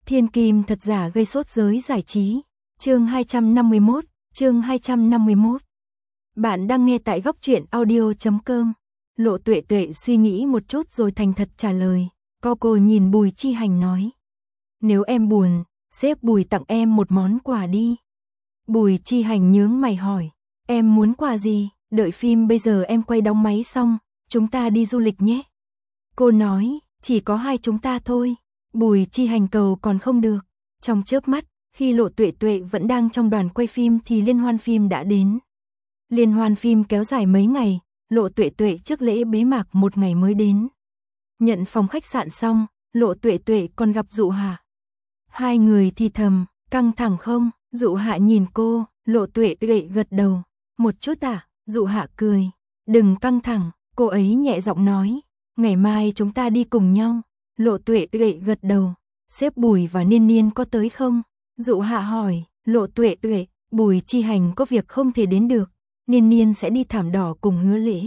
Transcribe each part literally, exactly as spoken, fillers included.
Thiên kim thật giả gây sốt giới giải trí. Chương hai trăm năm mươi mốt, chương hai trăm năm mươi mốt. Bạn đang nghe tại góc truyện audio chấm com. Lộ Tuệ Tuệ suy nghĩ một chút rồi thành thật trả lời. Cô cô nhìn Bùi Chi Hành nói. Nếu em buồn, sếp Bùi tặng em một món quà đi. Bùi Chi Hành nhướng mày hỏi. Em muốn quà gì? Đợi phim bây giờ em quay đóng máy xong, chúng ta đi du lịch nhé. Cô nói, chỉ có hai chúng ta thôi. Bùi Chi Hành cầu còn không được. Trong chớp mắt, khi Lộ Tuệ Tuệ vẫn đang trong đoàn quay phim thì liên hoan phim đã đến. Liên hoan phim kéo dài mấy ngày, Lộ Tuệ Tuệ trước lễ bế mạc một ngày mới đến. Nhận phòng khách sạn xong, Lộ Tuệ Tuệ còn gặp Dụ Hạ. Hai người thì thầm, căng thẳng không? Dụ Hạ nhìn cô, Lộ Tuệ Tuệ gật đầu. Một chút à? Dụ Hạ cười. Đừng căng thẳng, cô ấy nhẹ giọng nói. Ngày mai chúng ta đi cùng nhau. Lộ Tuệ Tuệ gật đầu. Sếp Bùi và Niên Niên có tới không? Dụ Hạ hỏi. Lộ Tuệ Tuệ, Bùi Chi Hành có việc không thể đến được. Niên Niên sẽ đi thảm đỏ cùng Hứa Lễ.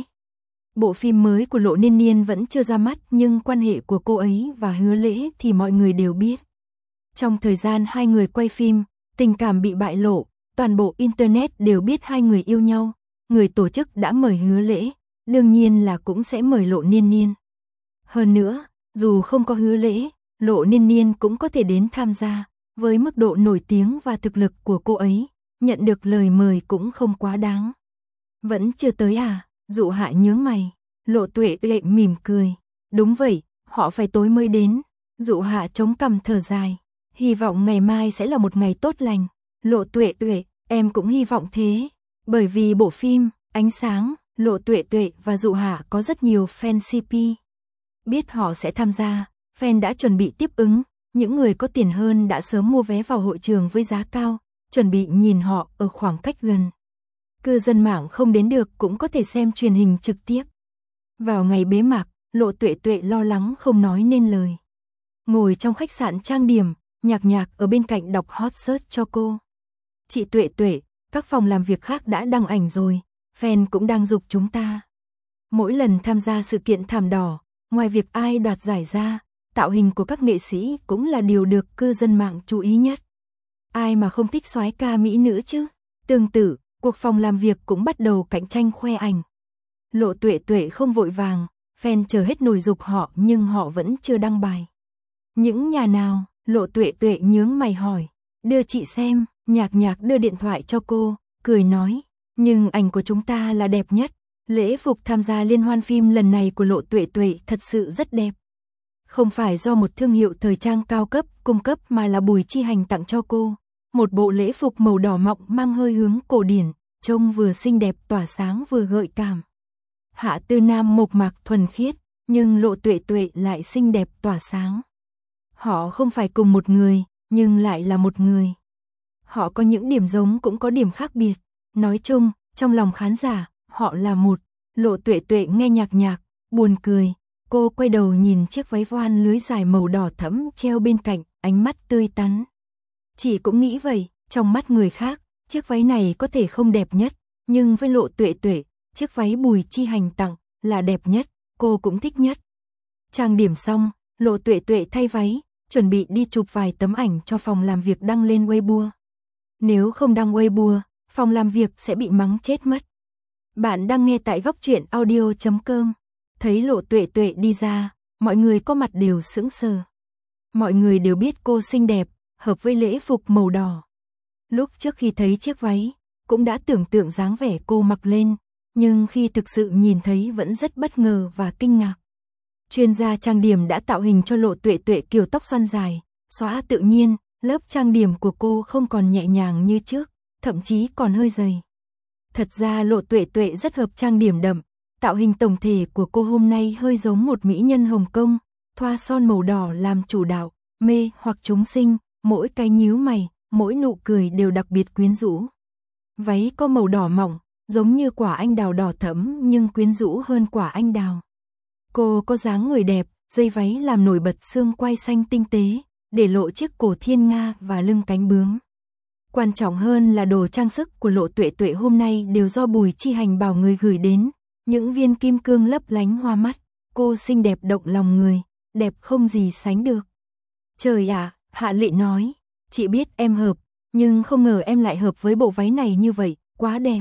Bộ phim mới của Lộ Niên Niên vẫn chưa ra mắt, nhưng quan hệ của cô ấy và Hứa Lễ thì mọi người đều biết. Trong thời gian hai người quay phim, tình cảm bị bại lộ, toàn bộ internet đều biết hai người yêu nhau. Người tổ chức đã mời Hứa Lễ, đương nhiên là cũng sẽ mời Lộ Niên Niên. Hơn nữa, dù không có Hứa Lễ, Lộ Niên Niên cũng có thể đến tham gia. Với mức độ nổi tiếng và thực lực của cô ấy, nhận được lời mời cũng không quá đáng. Vẫn chưa tới à? Dụ Hạ nhướng mày. Lộ Tuệ Tuệ mỉm cười. Đúng vậy, họ phải tối mới đến. Dụ Hạ chống cằm thở dài. Hy vọng ngày mai sẽ là một ngày tốt lành. Lộ Tuệ Tuệ, em cũng hy vọng thế. Bởi vì bộ phim Ánh Sáng, Lộ Tuệ Tuệ và Dụ Hạ có rất nhiều fan xê pê. Biết họ sẽ tham gia, fan đã chuẩn bị tiếp ứng. Những người có tiền hơn đã sớm mua vé vào hội trường với giá cao, chuẩn bị nhìn họ ở khoảng cách gần. Cư dân mạng không đến được cũng có thể xem truyền hình trực tiếp. Vào ngày bế mạc, Lộ Tuệ Tuệ lo lắng không nói nên lời. Ngồi trong khách sạn trang điểm, Nhạc Nhạc ở bên cạnh đọc hot search cho cô. Chị Tuệ Tuệ, các phòng làm việc khác đã đăng ảnh rồi, fan cũng đang giục chúng ta. Mỗi lần tham gia sự kiện thảm đỏ, ngoài việc ai đoạt giải ra, tạo hình của các nghệ sĩ cũng là điều được cư dân mạng chú ý nhất. Ai mà không thích soái ca mỹ nữ chứ? Tương tự, cuộc phòng làm việc cũng bắt đầu cạnh tranh khoe ảnh. Lộ Tuệ Tuệ không vội vàng, fan chờ hết nổi giục họ nhưng họ vẫn chưa đăng bài. Những nhà nào? Lộ Tuệ Tuệ nhướng mày hỏi. Đưa chị xem. Nhạc Nhạc đưa điện thoại cho cô, cười nói. Nhưng ảnh của chúng ta là đẹp nhất. Lễ phục tham gia liên hoan phim lần này của Lộ Tuệ Tuệ thật sự rất đẹp. Không phải do một thương hiệu thời trang cao cấp cung cấp mà là Bùi Chi Hành tặng cho cô. Một bộ lễ phục màu đỏ mọng mang hơi hướng cổ điển, trông vừa xinh đẹp tỏa sáng vừa gợi cảm. Hạ Tư Nam mộc mạc thuần khiết, nhưng Lộ Tuệ Tuệ lại xinh đẹp tỏa sáng. Họ không phải cùng một người, nhưng lại là một người. Họ có những điểm giống cũng có điểm khác biệt. Nói chung, trong lòng khán giả, họ là một. Lộ Tuệ Tuệ nghe Nhạc Nhạc, buồn cười. Cô quay đầu nhìn chiếc váy voan lưới dài màu đỏ thẫm treo bên cạnh, ánh mắt tươi tắn. Chị cũng nghĩ vậy, trong mắt người khác, chiếc váy này có thể không đẹp nhất, nhưng với Lộ Tuệ Tuệ, chiếc váy Bùi Chi Hành tặng là đẹp nhất, cô cũng thích nhất. Trang điểm xong, Lộ Tuệ Tuệ thay váy, chuẩn bị đi chụp vài tấm ảnh cho phòng làm việc đăng lên Weibo. Nếu không đăng Weibo, phòng làm việc sẽ bị mắng chết mất. Bạn đang nghe tại góc truyện audio chấm com. Thấy Lộ Tuệ Tuệ đi ra, mọi người có mặt đều sững sờ. Mọi người đều biết cô xinh đẹp, hợp với lễ phục màu đỏ. Lúc trước khi thấy chiếc váy, cũng đã tưởng tượng dáng vẻ cô mặc lên, nhưng khi thực sự nhìn thấy vẫn rất bất ngờ và kinh ngạc. Chuyên gia trang điểm đã tạo hình cho Lộ Tuệ Tuệ kiểu tóc xoăn dài, xõa tự nhiên, lớp trang điểm của cô không còn nhẹ nhàng như trước, thậm chí còn hơi dày. Thật ra Lộ Tuệ Tuệ rất hợp trang điểm đậm, tạo hình tổng thể của cô hôm nay hơi giống một mỹ nhân Hồng Kông, thoa son màu đỏ làm chủ đạo, mê hoặc chúng sinh, mỗi cái nhíu mày, mỗi nụ cười đều đặc biệt quyến rũ. Váy có màu đỏ mỏng, giống như quả anh đào đỏ thẫm nhưng quyến rũ hơn quả anh đào. Cô có dáng người đẹp, dây váy làm nổi bật xương quai xanh tinh tế, để lộ chiếc cổ thiên nga và lưng cánh bướm. Quan trọng hơn là đồ trang sức của Lộ Tuệ Tuệ hôm nay đều do Bùi Chi Hành bảo người gửi đến, những viên kim cương lấp lánh hoa mắt, cô xinh đẹp động lòng người, đẹp không gì sánh được. Trời ạ, Hạ Lị nói, chị biết em hợp, nhưng không ngờ em lại hợp với bộ váy này như vậy, quá đẹp.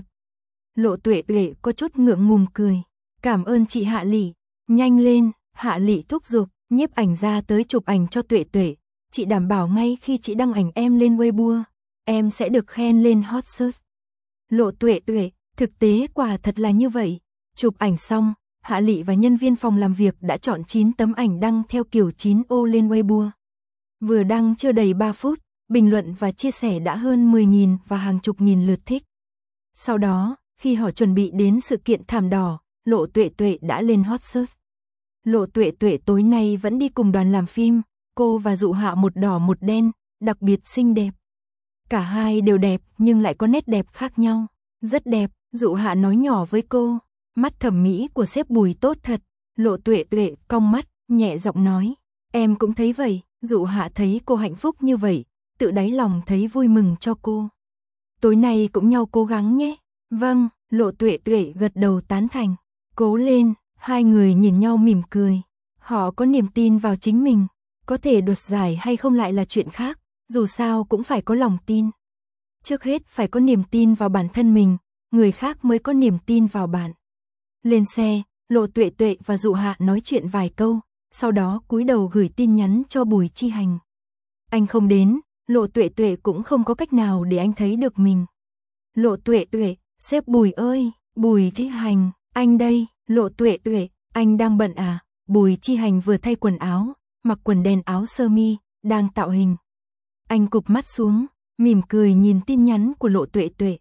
Lộ Tuệ Tuệ có chút ngượng ngùng cười, cảm ơn chị Hạ Lị, nhanh lên, Hạ Lị thúc giục, nhiếp ảnh ra tới chụp ảnh cho Tuệ Tuệ, chị đảm bảo ngay khi chị đăng ảnh em lên Weibo, em sẽ được khen lên hot search. Lộ Tuệ Tuệ, thực tế quả thật là như vậy, chụp ảnh xong, Hạ Lị và nhân viên phòng làm việc đã chọn chín tấm ảnh đăng theo kiểu chín ô lên Weibo. Vừa đăng chưa đầy ba phút, bình luận và chia sẻ đã hơn mười nghìn và hàng chục nghìn lượt thích. Sau đó, khi họ chuẩn bị đến sự kiện thảm đỏ, Lộ Tuệ Tuệ đã lên hot search. Lộ Tuệ Tuệ tối nay vẫn đi cùng đoàn làm phim, cô và Dụ Hạ một đỏ một đen, đặc biệt xinh đẹp. Cả hai đều đẹp nhưng lại có nét đẹp khác nhau. Rất đẹp, Dụ Hạ nói nhỏ với cô. Mắt thẩm mỹ của sếp Bùi tốt thật. Lộ Tuệ Tuệ cong mắt, nhẹ giọng nói. Em cũng thấy vậy. Dụ Hạ thấy cô hạnh phúc như vậy, tự đáy lòng thấy vui mừng cho cô. Tối nay cũng nhau cố gắng nhé. Vâng, Lộ Tuệ Tuệ gật đầu tán thành. Cố lên, hai người nhìn nhau mỉm cười. Họ có niềm tin vào chính mình. Có thể đoạt giải hay không lại là chuyện khác, dù sao cũng phải có lòng tin. Trước hết phải có niềm tin vào bản thân mình, người khác mới có niềm tin vào bạn. Lên xe, Lộ Tuệ Tuệ và Dụ Hạ nói chuyện vài câu, sau đó cúi đầu gửi tin nhắn cho Bùi Chi Hành. Anh không đến, Lộ Tuệ Tuệ cũng không có cách nào để anh thấy được mình. Lộ Tuệ Tuệ, sếp Bùi ơi, Bùi Chi Hành, anh đây. Lộ Tuệ Tuệ, anh đang bận à? Bùi Chi Hành vừa thay quần áo, mặc quần đen áo sơ mi, đang tạo hình. Anh cụp mắt xuống, mỉm cười nhìn tin nhắn của Lộ Tuệ Tuệ.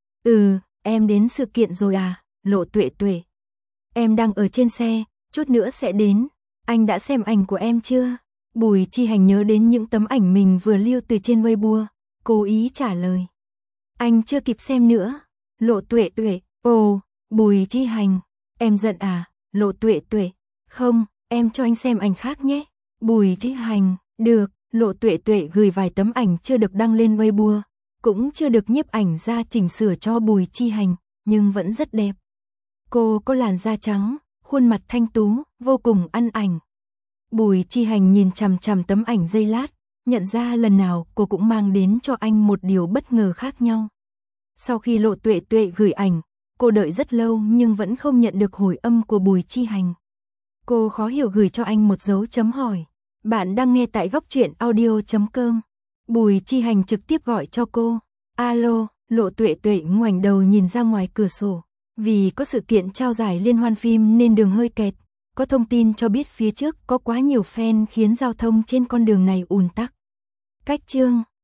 Ừ, em đến sự kiện rồi à, Lộ Tuệ Tuệ. Em đang ở trên xe, chút nữa sẽ đến. Anh đã xem ảnh của em chưa? Bùi Chi Hành nhớ đến những tấm ảnh mình vừa lưu từ trên Weibo, cố ý trả lời. Anh chưa kịp xem nữa. Lộ Tuệ Tuệ, ồ, Bùi Chi Hành, em giận à, Lộ Tuệ Tuệ. Không, em cho anh xem ảnh khác nhé. Bùi Chi Hành, được. Lộ Tuệ Tuệ gửi vài tấm ảnh chưa được đăng lên Weibo, cũng chưa được nhiếp ảnh ra chỉnh sửa cho Bùi Chi Hành, nhưng vẫn rất đẹp. Cô có làn da trắng, khuôn mặt thanh tú, vô cùng ăn ảnh. Bùi Chi Hành nhìn chằm chằm tấm ảnh giây lát, nhận ra lần nào cô cũng mang đến cho anh một điều bất ngờ khác nhau. Sau khi Lộ Tuệ Tuệ gửi ảnh, cô đợi rất lâu nhưng vẫn không nhận được hồi âm của Bùi Chi Hành. Cô khó hiểu gửi cho anh một dấu chấm hỏi. Bạn đang nghe tại góc truyện audio chấm com. Bùi Chi Hành trực tiếp gọi cho cô. Alo, Lộ Tuệ Tuệ ngoảnh đầu nhìn ra ngoài cửa sổ. Vì có sự kiện trao giải liên hoan phim nên đường hơi kẹt. Có thông tin cho biết phía trước có quá nhiều fan khiến giao thông trên con đường này ùn tắc. Cách chương